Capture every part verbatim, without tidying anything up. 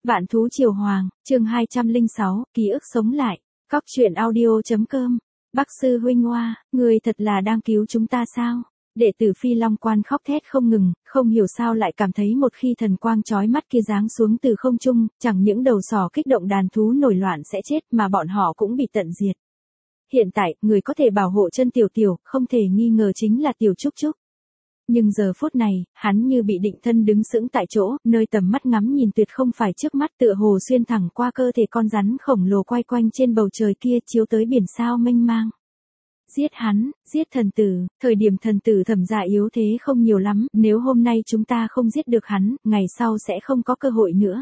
Vạn thú triều hoàng, chương hai trăm lẻ sáu, ký ức sống lại. Cóc truyện audio.com. Bắc sư huynh Hoa, người thật là đang cứu chúng ta sao? Đệ tử Phi Long Quan khóc thét không ngừng, không hiểu sao lại cảm thấy một khi thần quang chói mắt kia giáng xuống từ không trung, chẳng những đầu sỏ kích động đàn thú nổi loạn sẽ chết mà bọn họ cũng bị tận diệt. Hiện tại, người có thể bảo hộ chân Tiểu Tiểu, không thể nghi ngờ chính là Tiểu Trúc Trúc. Nhưng giờ phút này, hắn như bị định thân đứng sững tại chỗ, nơi tầm mắt ngắm nhìn tuyệt không phải trước mắt tựa hồ xuyên thẳng qua cơ thể con rắn khổng lồ quay quanh trên bầu trời kia chiếu tới biển sao mênh mang. Giết hắn, giết thần tử, thời điểm thần tử Thẩm gia yếu thế không nhiều lắm, nếu hôm nay chúng ta không giết được hắn, ngày sau sẽ không có cơ hội nữa.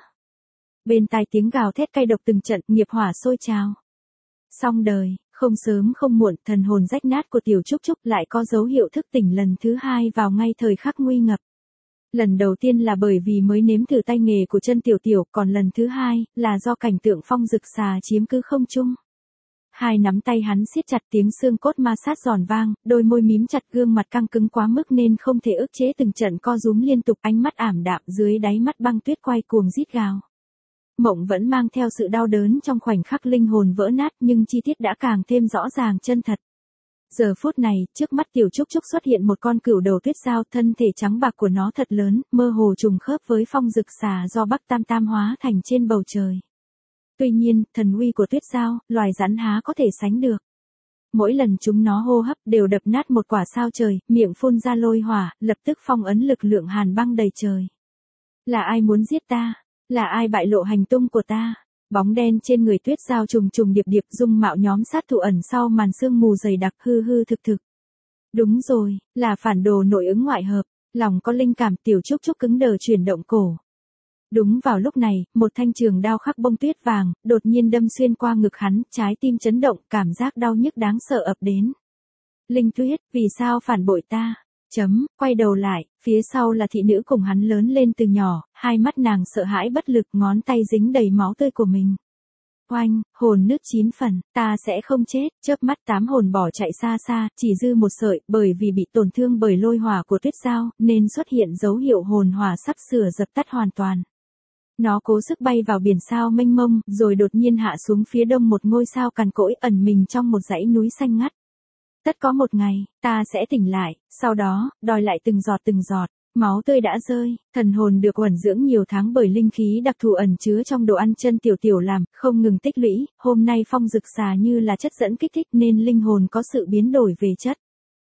Bên tai tiếng gào thét cay độc từng trận, nghiệp hỏa sôi trào. Xong đời, không sớm không muộn, thần hồn rách nát của Tiểu Trúc Trúc lại có dấu hiệu thức tỉnh lần thứ hai vào ngay thời khắc nguy ngập. Lần đầu tiên là bởi vì mới nếm thử tay nghề của chân Tiểu Tiểu, còn lần thứ hai, là do cảnh tượng phong rực xà chiếm cứ không trung. Hai nắm tay hắn siết chặt, tiếng xương cốt ma sát giòn vang, đôi môi mím chặt, gương mặt căng cứng quá mức nên không thể ức chế từng trận co rúm liên tục, ánh mắt ảm đạm, dưới đáy mắt băng tuyết quay cuồng rít gào. Mộng vẫn mang theo sự đau đớn trong khoảnh khắc linh hồn vỡ nát, nhưng chi tiết đã càng thêm rõ ràng chân thật. Giờ phút này, trước mắt Tiểu Trúc Trúc xuất hiện một con cửu đầu tuyết dao, thân thể trắng bạc của nó thật lớn, mơ hồ trùng khớp với phong rực xà do Bắc Tam Tam hóa thành trên bầu trời. Tuy nhiên, thần uy của tuyết dao, loài rắn há có thể sánh được. Mỗi lần chúng nó hô hấp đều đập nát một quả sao trời, miệng phun ra lôi hỏa, lập tức phong ấn lực lượng hàn băng đầy trời. Là ai muốn giết ta? Là ai bại lộ hành tung của ta? Bóng đen trên người tuyết dao trùng trùng điệp điệp, dung mạo nhóm sát thủ ẩn sau màn sương mù dày đặc, hư hư thực thực. Đúng rồi, là phản đồ nội ứng ngoại hợp. Lòng có linh cảm, Tiểu Trúc Trúc cứng đờ chuyển động cổ. Đúng vào lúc này, một thanh trường đao khắc bông tuyết vàng, đột nhiên đâm xuyên qua ngực hắn, trái tim chấn động, cảm giác đau nhức đáng sợ ập đến. Linh Tuyết, vì sao phản bội ta? Chấm, quay đầu lại, phía sau là thị nữ cùng hắn lớn lên từ nhỏ, hai mắt nàng sợ hãi bất lực, ngón tay dính đầy máu tươi của mình. Oanh, hồn nứt chín phần, ta sẽ không chết, chớp mắt tám hồn bỏ chạy xa xa, chỉ dư một sợi, bởi vì bị tổn thương bởi lôi hỏa của tuyết dao, nên xuất hiện dấu hiệu hồn hỏa sắp sửa dập tắt hoàn toàn. Nó cố sức bay vào biển sao mênh mông, rồi đột nhiên hạ xuống phía đông một ngôi sao cằn cỗi ẩn mình trong một dãy núi xanh ngắt. Tất có một ngày, ta sẽ tỉnh lại, sau đó, đòi lại từng giọt từng giọt, máu tươi đã rơi, thần hồn được uẩn dưỡng nhiều tháng bởi linh khí đặc thù ẩn chứa trong đồ ăn chân Tiểu Tiểu làm, không ngừng tích lũy, hôm nay phong rực xà như là chất dẫn kích thích nên linh hồn có sự biến đổi về chất.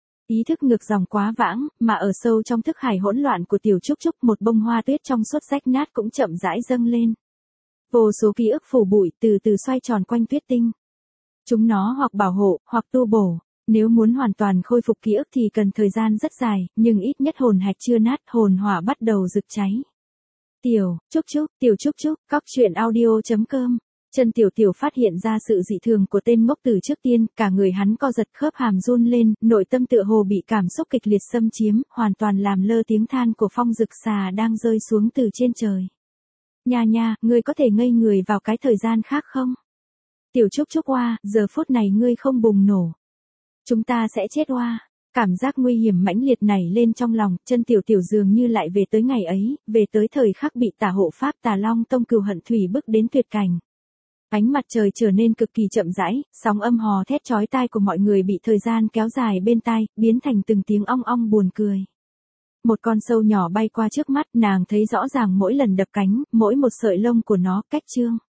Ý thức ngược dòng quá vãng, mà ở sâu trong thức hải hỗn loạn của Tiểu Trúc Trúc, một bông hoa tuyết trong suốt rách nát cũng chậm rãi dâng lên. Vô số ký ức phủ bụi từ từ xoay tròn quanh tuyết tinh. Chúng nó hoặc bảo hộ, hoặc tu bổ. Nếu muốn hoàn toàn khôi phục ký ức thì cần thời gian rất dài, nhưng ít nhất hồn hạch chưa nát, hồn hỏa bắt đầu rực cháy. Tiểu Trúc Trúc, Tiểu Trúc Trúc, cóc truyện audio.com. Chân Tiểu Tiểu phát hiện ra sự dị thường của tên ngốc tử trước tiên, cả người hắn co giật, khớp hàm run lên, nội tâm tựa hồ bị cảm xúc kịch liệt xâm chiếm, hoàn toàn làm lơ tiếng than của phong rực xà đang rơi xuống từ trên trời. Nha nha, ngươi có thể ngây người vào cái thời gian khác không? Tiểu Trúc Trúc Hoa, giờ phút này ngươi không bùng nổ. Chúng ta sẽ chết Hoa. Cảm giác nguy hiểm mãnh liệt nảy lên trong lòng, chân Tiểu Tiểu dường như lại về tới ngày ấy, về tới thời khắc bị tả hộ pháp Tà Long Tông Cừu Hận Thủy bức đến tuyệt cảnh. Ánh mặt trời trở nên cực kỳ chậm rãi, sóng âm hò thét chói tai của mọi người bị thời gian kéo dài bên tai, biến thành từng tiếng ong ong buồn cười. Một con sâu nhỏ bay qua trước mắt, nàng thấy rõ ràng mỗi lần đập cánh, mỗi một sợi lông của nó cách trương.